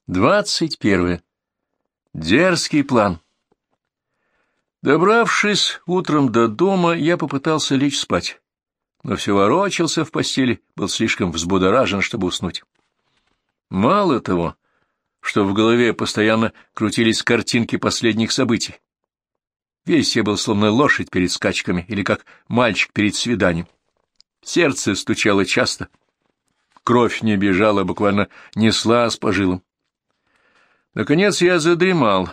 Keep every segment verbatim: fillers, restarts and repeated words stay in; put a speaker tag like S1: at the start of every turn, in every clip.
S1: Двадцать первое. Дерзкий план. Добравшись утром до дома, я попытался лечь спать, но все ворочался в постели, был слишком взбудоражен, чтобы уснуть. Мало того, что в голове постоянно крутились картинки последних событий. Весь я был словно лошадь перед скачками или как мальчик перед свиданием. Сердце стучало часто, кровь не бежала, буквально неслась по жилам. Наконец я задремал,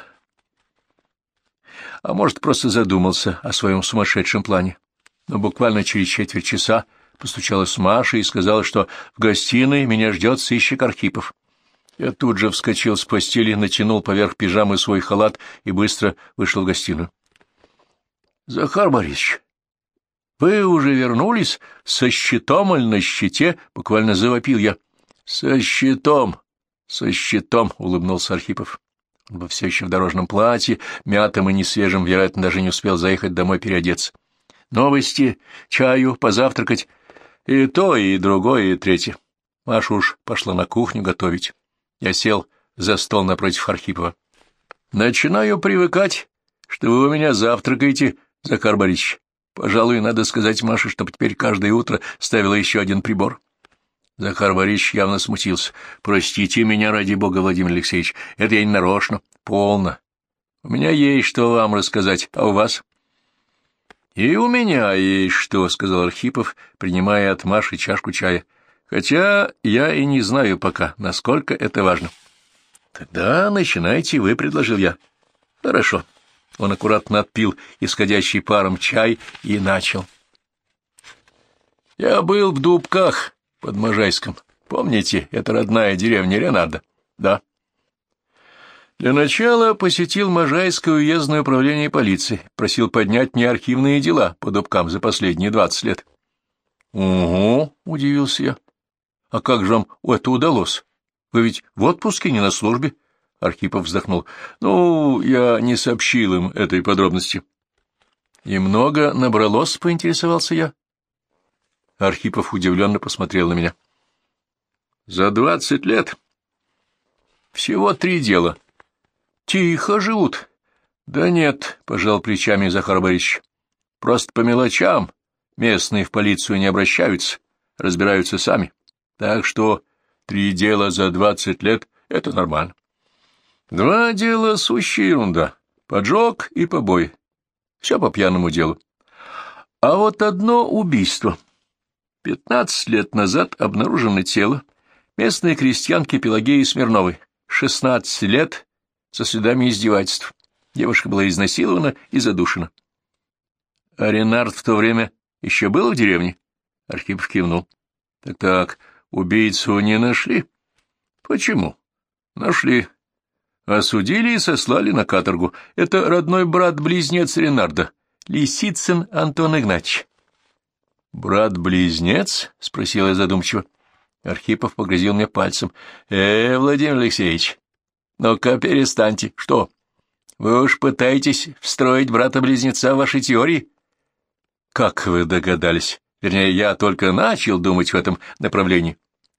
S1: а может, просто задумался о своем сумасшедшем плане. Но буквально через четверть часа постучалась Маша и сказала, что в гостиной меня ждет сыщик Архипов. Я тут же вскочил с постели, натянул поверх пижамы свой халат и быстро вышел в гостиную. — Захар Борисович, вы уже вернулись? Со щитом или на щите? — буквально завопил я. — Со щитом, со щитом, — улыбнулся Архипов. Он был все еще в дорожном платье, мятым и несвежим, вероятно, даже не успел заехать домой переодеться. Новости, чаю, позавтракать. И то, и другое, и третье. Маша уж пошла на кухню готовить. Я сел за стол напротив Архипова. — Начинаю привыкать, что вы у меня завтракаете, Захар Борисович. Пожалуй, надо сказать Маше, чтобы теперь каждое утро ставила еще один прибор. Захар Борисович явно смутился. — Простите меня, ради бога, Владимир Алексеевич, это я не нарочно. — Полно. У меня есть что вам рассказать, а у вас? — И у меня есть что, — сказал Архипов, принимая от Маши чашку чая. — Хотя я и не знаю пока, насколько это важно. — Тогда начинайте вы, — предложил я. — Хорошо. Он аккуратно отпил исходящий паром чай и начал. — Я был в Дубках под Можайском. Помните, это родная деревня Ренарда? — Да. Для начала посетил Можайское уездное управление полиции, просил поднять мне архивные дела по Дубкам за последние двадцать лет. — Угу, — удивился я. — А как же вам это удалось? Вы ведь в отпуске, не на службе? Архипов вздохнул. — Ну, я не сообщил им этой подробности. — И много набралось, — поинтересовался я. Архипов удивленно посмотрел на меня. — За двадцать лет? — Всего три дела. — Тихо живут. — Да нет, — пожал плечами Захар Борисович. — Просто по мелочам местные в полицию не обращаются, разбираются сами. Так что три дела за двадцать лет — это нормально. Два дела — сущая ерунда. Поджог и побои. Все по пьяному делу. А вот одно убийство. Пятнадцать лет назад обнаружено тело местной крестьянки Пелагеи Смирновой. Шестнадцать лет со следами издевательств. Девушка была изнасилована и задушена. — А Ренард в то время еще был в деревне? Архипов кивнул. Так — Так-так, убийцу не нашли? — Почему? — Нашли. Осудили и сослали на каторгу. Это родной брат-близнец Ренарда, Лисицын Антон Игнатьевич. — Брат-близнец? — спросил я задумчиво. Архипов погрозил мне пальцем. — Э, Владимир Алексеевич, ну-ка перестаньте. Что, вы уж пытаетесь встроить брата-близнеца в ваши теории? — Как вы догадались? Вернее, я только начал думать в этом направлении.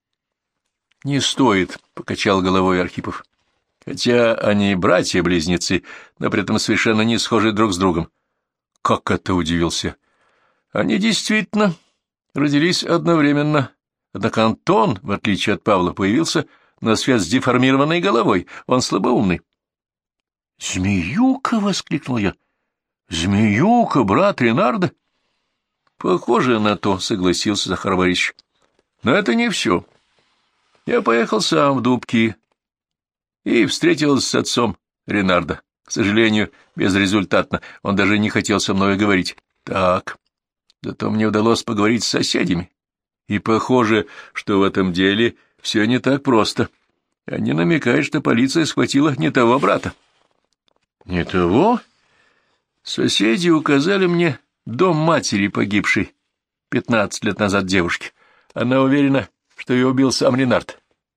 S1: — Не стоит, — покачал головой Архипов. Хотя они братья-близнецы, но при этом совершенно не схожи друг с другом. — Как это? — удивился. — Они действительно родились одновременно. Однако Антон, в отличие от Павла, появился на свет с деформированной головой. Он слабоумный. — Змеюка! — воскликнул я. — Змеюка, брат Ренарда? — Похоже на то, — согласился Захар Борисович. — Но это не все. Я поехал сам в Дубки и встретился с отцом Ренарда. К сожалению, безрезультатно. Он даже не хотел со мной говорить. Так, зато мне удалось поговорить с соседями. И похоже, что в этом деле все не так просто. Они намекают, что полиция схватила не того брата. — Не того? Соседи указали мне дом матери погибшей пятнадцать лет назад девушки. Она уверена, что ее убил сам Ренард.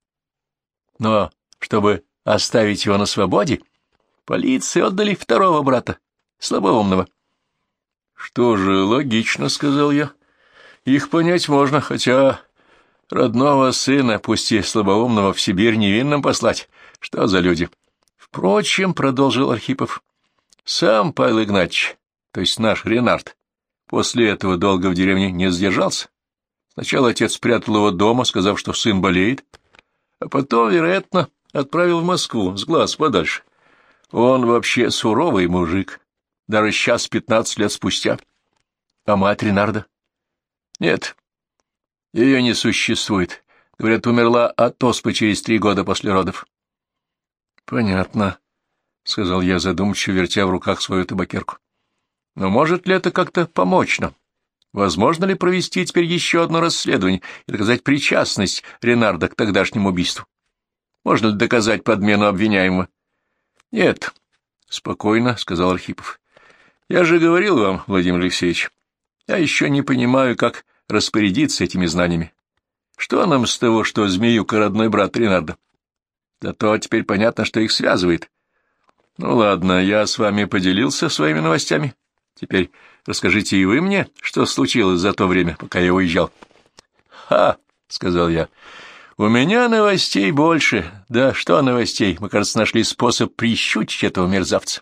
S1: Но чтобы оставить его на свободе, полиции отдали второго брата, слабоумного. — Что же, логично, — сказал я. — Их понять можно, хотя Родного сына, пусть и слабоумного, в Сибирь невинным послать. Что за люди? Впрочем, — продолжил Архипов, — сам Павел Игнатьевич, то есть наш Ренард, после этого долго в деревне не задержался. Сначала отец спрятал его дома, сказав, что сын болеет, а потом, вероятно, отправил в Москву, с глаз подальше. Он вообще суровый мужик, даже сейчас, пятнадцать лет спустя. А мать Ренарда? Нет, ее не существует. Говорят, умерла от оспы через три года после родов. — Понятно, — сказал я, задумчиво вертя в руках свою табакерку. — Но может ли это как-то помочь нам? Возможно ли провести теперь еще одно расследование и доказать причастность Ренарда к тогдашнему убийству? Можно ли доказать подмену обвиняемого? — Нет, — спокойно сказал Архипов. — Я же говорил вам, Владимир Алексеевич, я еще не понимаю, как распорядиться этими знаниями. Что нам с того, что Змеюка — родной брат Ренарда? Зато теперь понятно, что их связывает. Ну ладно, я с вами поделился своими новостями. Теперь расскажите и вы мне, что случилось за то время, пока я уезжал. — Ха! — сказал я. — У меня новостей больше. Да что новостей? Мы, кажется, нашли способ прищучить этого мерзавца.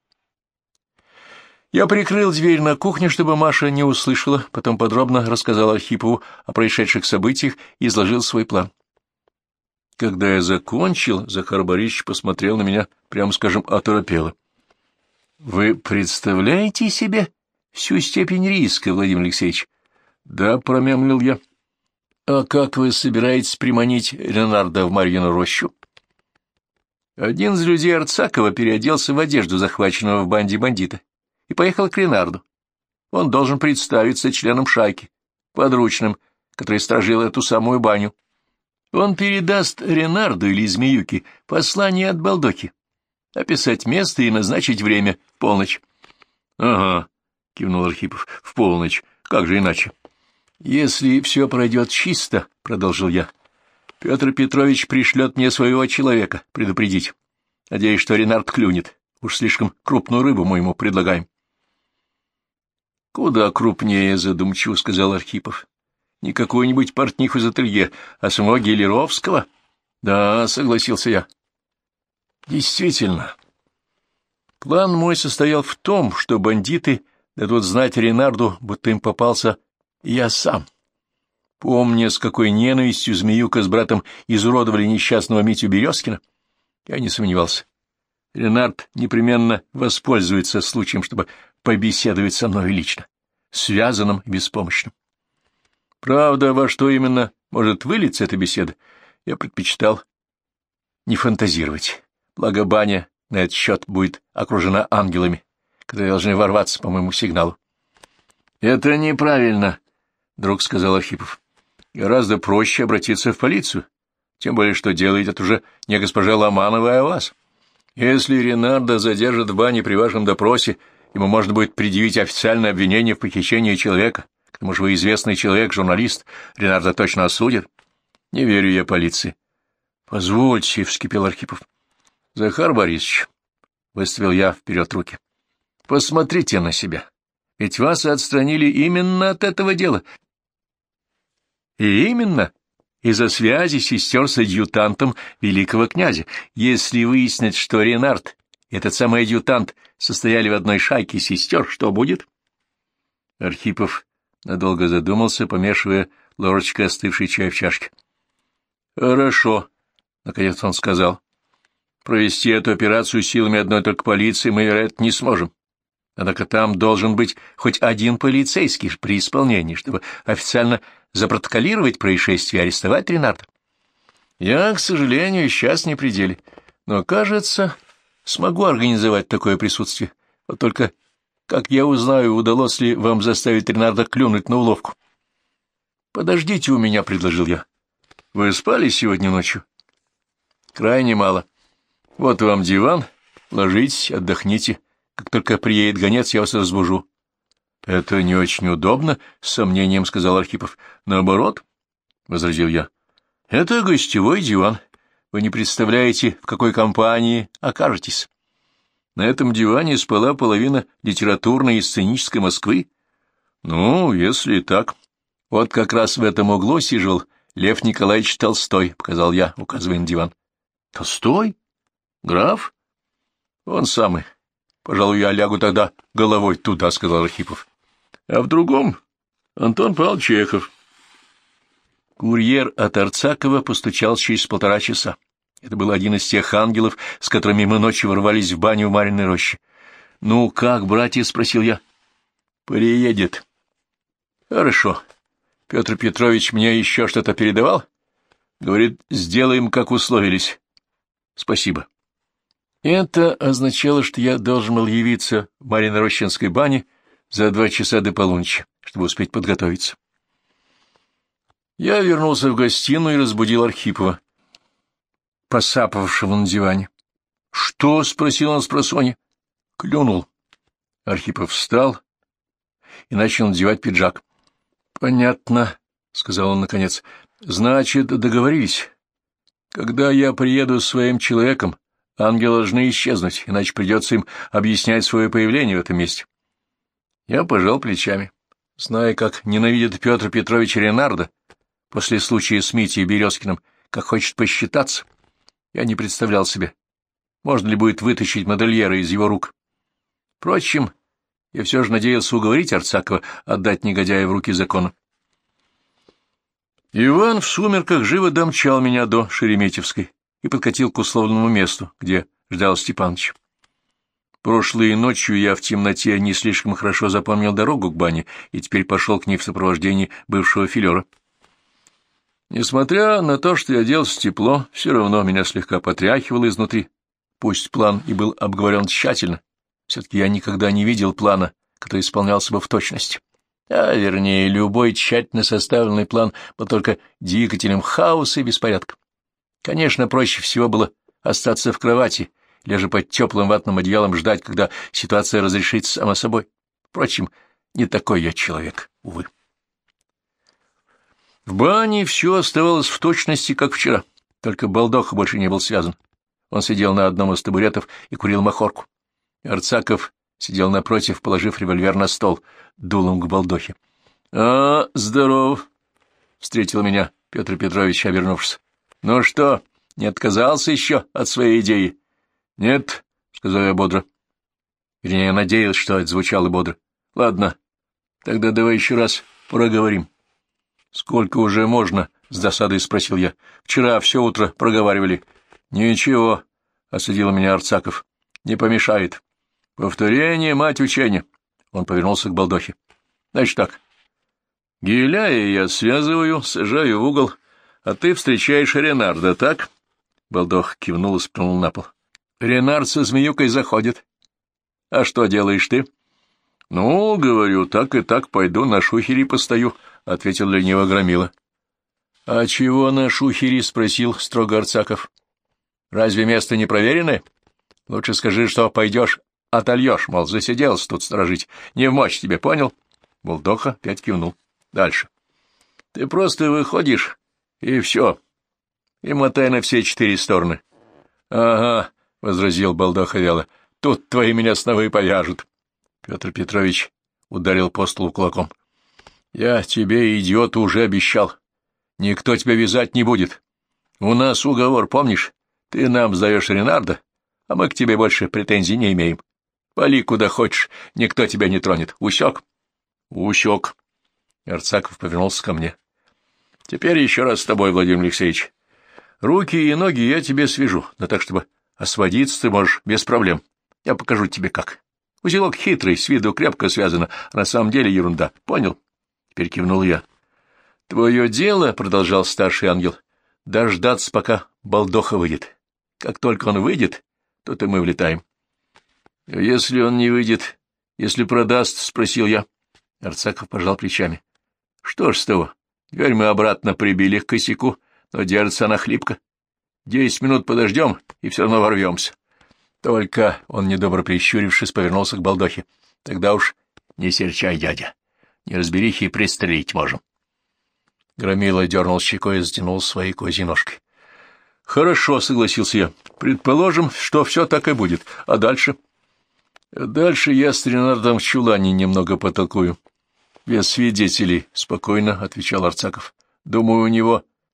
S1: Я прикрыл дверь на кухне, чтобы Маша не услышала, потом подробно рассказал Архипову о происшедших событиях и изложил свой план. Когда я закончил, Захар Борисович посмотрел на меня, прямо скажем, оторопело. — Вы представляете себе всю степень риска, Владимир Алексеевич? — Да, — промямлил я. — А как вы собираетесь приманить Ренарда в Марьину рощу? Один из людей Арцакова переоделся в одежду захваченного в банде бандита и поехал к Ренарду. Он должен представиться членом шайки, подручным, который сторожил эту самую баню. Он передаст Ренарду или Змеюке послание от Балдоки, описать место и назначить время в полночь. — Ага, — кивнул Архипов, — в полночь. Как же иначе? — Если все пройдет чисто, — продолжил я, — Петр Петрович пришлет мне своего человека предупредить. Надеюсь, что Ренард клюнет. Уж слишком крупную рыбу мы ему предлагаем. — Куда крупнее, — задумчиво сказал Архипов. — Не какую-нибудь портниху из ателье, а самого Гелеровского? — Да, — согласился я. — Действительно. План мой состоял в том, что бандиты дадут знать Ренарду, будто им попался я сам. Помня, с какой ненавистью Змеюка с братом изуродовали несчастного Митю Березкина, я не сомневался. Ренард непременно воспользуется случаем, чтобы побеседовать со мной лично, связанным и беспомощным. Правда, во что именно может вылиться эта беседа, я предпочитал не фантазировать, благо баня на этот счет будет окружена ангелами, которые должны ворваться по моему сигналу. — Это неправильно, — вдруг сказал Архипов. — Гораздо проще обратиться в полицию, тем более, что делает это уже не госпожа Ломанова, а вас. Если Ренарда задержат в бане при вашем допросе, ему можно будет предъявить официальное обвинение в похищении человека. К тому же вы известный человек, журналист, Ренарда точно осудят. Не верю я полиции. — Позвольте, — вскипел Архипов. — Захар Борисович, — выставил я вперед руки, — посмотрите на себя. Ведь вас отстранили именно от этого дела. И именно из-за связи сестер с адъютантом великого князя. Если выяснить, что Ренард и этот самый адъютант состояли в одной шайке сестер, что будет? Архипов надолго задумался, помешивая ложечкой остывший чай в чашке. — Хорошо, — наконец он сказал. — Провести эту операцию силами одной только полиции мы, вероятно, не сможем. Однако там должен быть хоть один полицейский при исполнении, чтобы официально запротоколировать происшествие и арестовать Ренарда. Я, к сожалению, сейчас не при деле, но, кажется, смогу организовать такое присутствие. Вот только как я узнаю, удалось ли вам заставить Ренарда клюнуть на уловку? — Подождите у меня, — предложил я. — Вы спали сегодня ночью? — Крайне мало. Вот вам диван, ложитесь, отдохните. Как только приедет гонец, я вас разбужу. — Это не очень удобно, — с сомнением сказал Архипов. — Наоборот, — возразил я. — Это гостевой диван. Вы не представляете, в какой компании окажетесь. На этом диване спала половина литературной и сценической Москвы. Ну, если так. Вот как раз в этом углу сижу Лев Николаевич Толстой, — показал я, указывая на диван. — Толстой? Граф? — Он самый. Пожалуй, я лягу тогда головой туда, — сказал Архипов. — А в другом — Антон Павлович Чехов. Курьер от Арцакова постучал через полтора часа. Это был один из тех ангелов, с которыми мы ночью ворвались в баню в Марьиной роще. — Ну, как, братья? — спросил я. — Приедет. — Хорошо. Петр Петрович мне еще что-то передавал? Говорит, сделаем, как условились. — Спасибо. Это означало, что я должен был явиться в Марьино-Рощинской бане за два часа до полуночи, чтобы успеть подготовиться. Я вернулся в гостиную и разбудил Архипова, посапывавшего на диване. — Что? — спросил он спросонья. — Клюнул. Архипов встал и начал надевать пиджак. — Понятно, — сказал он наконец. — Значит, договорились. Когда я приеду с своим человеком, ангелы должны исчезнуть, иначе придется им объяснять свое появление в этом месте. Я пожал плечами. Зная, как ненавидит Петр Петрович Ренарда после случая с Митей Березкиным, как хочет посчитаться, я не представлял себе, можно ли будет вытащить модельера из его рук. Впрочем, я все же надеялся уговорить Арцакова отдать негодяя в руки закона. Иван в сумерках живо домчал меня до Шереметьевской и подкатил к условному месту, где ждал Степаныч. Прошлой ночью я в темноте не слишком хорошо запомнил дорогу к бане и теперь пошел к ней в сопровождении бывшего филера. Несмотря на то, что я оделся тепло, все равно меня слегка потряхивало изнутри. Пусть план и был обговорен тщательно, все-таки я никогда не видел плана, который исполнялся бы в точности. А, вернее, любой тщательно составленный план был только двигателем хаоса и беспорядка. Конечно, проще всего было остаться в кровати, лежа под теплым ватным одеялом, ждать, когда ситуация разрешится сама собой. Впрочем, не такой я человек, увы. В бане все оставалось в точности, как вчера, только Балдоха больше не был связан. Он сидел на одном из табуретов и курил махорку. Арцаков сидел напротив, положив револьвер на стол, дулом к Балдохе. — А, здоров! — встретил меня Петр Петрович, обернувшись. — Ну что, не отказался еще от своей идеи? — Нет, — сказал я бодро. Вернее, я надеялся, что это звучало бодро. — Ладно, тогда давай еще раз проговорим. — Сколько уже можно? — с досадой спросил я. — Вчера все утро проговаривали. — Ничего, — осадил меня Арцаков. — Не помешает. Повторение — мать учения. Он повернулся к Балдохе. — Значит так. Гиляя я связываю, сажаю в угол, а ты встречаешь Ренарда, так? Балдох кивнул и сплюнул на пол. — Ренард со змеюкой заходит. — А что делаешь ты? — Ну, говорю, так и так пойду, на шухере постою, — ответил лениво Громила. — А чего на шухере? — спросил строго Арцаков. — Разве место не проверенное? Лучше скажи, что пойдешь, отольешь, мол, засиделся тут сторожить. Не в мочь тебе, понял? Балдоха опять кивнул. Дальше. — Ты просто выходишь, и все. И мотай на все четыре стороны. — Ага, — возразил Балдоха вяло, — тут твои меня снова и повяжут. Петр Петрович ударил по столу кулаком. — Я тебе, идиот, уже обещал. Никто тебя вязать не будет. У нас уговор, помнишь? Ты нам сдаешь Ренарда, а мы к тебе больше претензий не имеем. Вали куда хочешь, никто тебя не тронет. Усек? — Усек. Арцаков повернулся ко мне. — Теперь еще раз с тобой, Владимир Алексеевич. Руки и ноги я тебе свяжу, но так, чтобы освободиться ты можешь без проблем. Я покажу тебе как. Узелок хитрый, с виду крепко связано, а на самом деле ерунда. Понял? Теперь кивнул я. — Твое дело, — продолжал старший ангел, — дождаться, пока Балдоха выйдет. Как только он выйдет, то-то мы влетаем. — Если он не выйдет, если продаст, — спросил я. Арцаков пожал плечами. — Что ж с того? Дверь мы обратно прибили к косяку, но держится она хлипко. Десять минут подождем, и все равно ворвемся. Только он, недобро прищурившись, повернулся к Балдохе. — Тогда уж не серчай, дядя. Неразберихи и пристрелить можем. Громила дернул щекой и затянул своей козьей ножкой. — Хорошо, — согласился я. — Предположим, что все так и будет. А дальше? — Дальше я с Ренардом в чулане немного потолкую. — Без свидетелей, — спокойно отвечал Арцаков. — Думаю, у него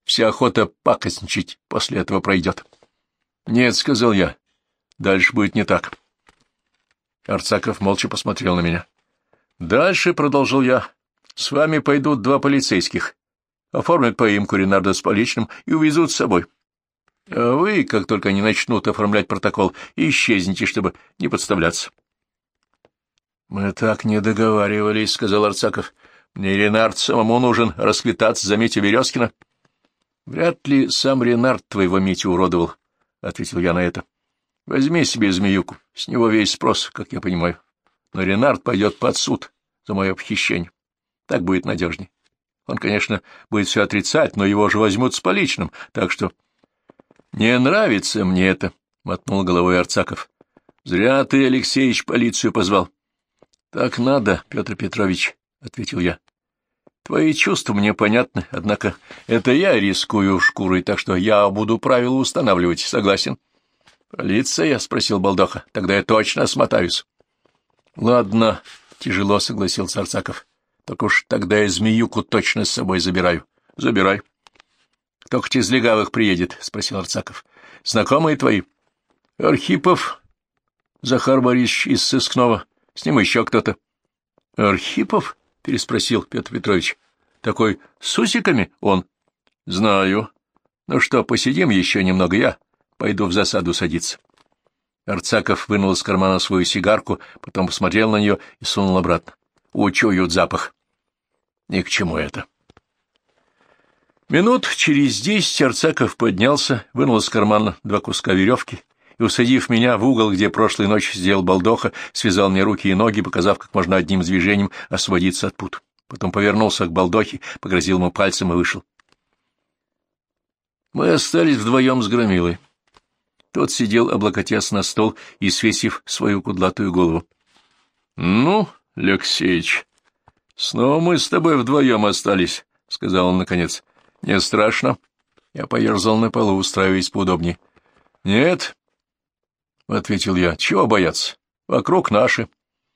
S1: Вся охота пакостничать после этого пройдет. — Нет, — сказал я, — дальше будет не так. Арцаков молча посмотрел на меня. — Дальше, — продолжил я, — с вами пойдут два полицейских, оформят поимку Ренарда с поличным и увезут с собой. А вы, как только они начнут оформлять протокол, исчезните, чтобы не подставляться. — Мы так не договаривались, — сказал Арцаков. — Мне Ренард самому нужен расквитаться за Митю Березкина. — Вряд ли сам Ренард твоего Митю уродовал, — ответил я на это. — Возьми себе змеюку, с него весь спрос, как я понимаю. Но Ренард пойдет под суд за мое похищение. Так будет надежней. Он, конечно, будет все отрицать, но его же возьмут с поличным, так что... — Не нравится мне это, — мотнул головой Арцаков. — Зря ты, Алексеич, полицию позвал. — Так надо, Петр Петрович, — ответил я. — Твои чувства мне понятны, однако это я рискую шкурой, так что я буду правила устанавливать, согласен? — Полиция? — спросил Балдоха. — Тогда я точно смотаюсь. — Ладно, — тяжело согласился Арцаков. — Так уж тогда я змеюку точно с собой забираю. — Забирай. — Кто хоть из легавых приедет? — спросил Арцаков. — Знакомые твои? — Архипов, Захар Борисович из сыскного. С ним еще кто-то. — Архипов? — переспросил Петр Петрович. — Такой с усиками он? — Знаю. Ну что, посидим еще немного, я пойду в засаду садиться. Арцаков вынул из кармана свою сигарку, потом посмотрел на нее и сунул обратно. Учуют запах. Ни к чему это. Минут через десять Арцаков поднялся, вынул из кармана два куска веревки и, усадив меня в угол, где прошлой ночью сидел Балдоха, связал мне руки и ноги, показав, как можно одним движением освободиться от пут. Потом повернулся к Балдохе, погрозил ему пальцем и вышел. Мы остались вдвоем с Громилой. Тот сидел, облокотясь на стол и свесив свою кудлатую голову. — Ну, Алексеич, снова мы с тобой вдвоем остались, — сказал он наконец. — Не страшно? Я поерзал на полу, устраиваясь поудобнее. — Нет, — ответил я, — чего бояться? Вокруг наши.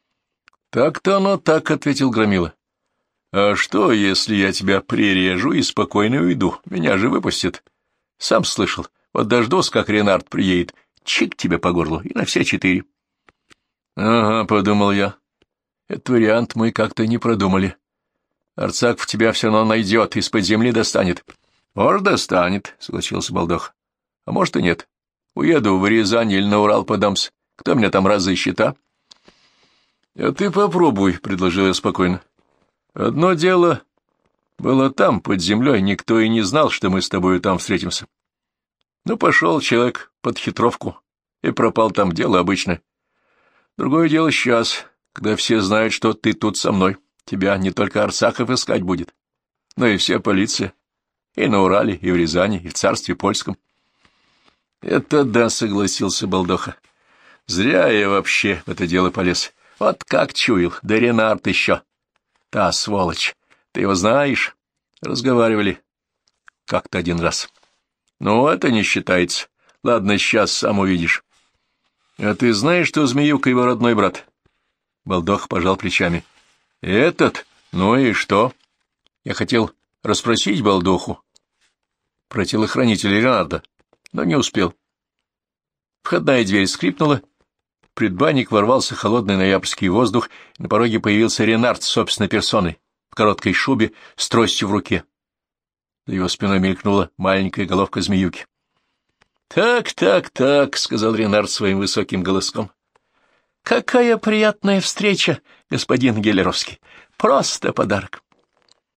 S1: — Так-то оно так, — ответил Громила. — А что, если я тебя прирежу и спокойно уйду? Меня же выпустят. Сам слышал, вот дождусь, как Ренард приедет, чик тебе по горлу, и на все четыре. — Ага, — подумал я, — этот вариант мы как-то не продумали. Арцаков тебя все равно найдет, из-под земли достанет. — Может, достанет, — согласился Балдох. — А может и нет. Уеду в Рязань или на Урал подамся. Кто меня там разыщет, а? — А ты попробуй, — предложил я спокойно. — Одно дело было там, под землей, никто и не знал, что мы с тобой там встретимся. Ну, пошел человек под хитровку и пропал там, дело обычное. Другое дело сейчас, когда все знают, что ты тут со мной. Тебя не только Арцаков искать будет, но и вся полиция. И на Урале, и в Рязани, и в царстве польском. — Это да, — согласился Балдоха. — Зря я вообще в это дело полез. Вот как чуял, да Ренард еще. Та сволочь, ты его знаешь? Разговаривали как-то один раз. Ну, это не считается. Ладно, сейчас сам увидишь. А ты знаешь, что Змеюка его родной брат? Балдох пожал плечами. Этот? Ну и что? Я хотел расспросить Балдоху про телохранителя Ренарда, но не успел. Входная дверь скрипнула, в предбанник ворвался холодный ноябрьский воздух, и на пороге появился Ренард собственной персоной, в короткой шубе, с тростью в руке. За его спиной мелькнула маленькая головка змеюки. «Так, так, так», — сказал Ренард своим высоким голоском. «Какая приятная встреча, господин Гелеровский! Просто подарок!»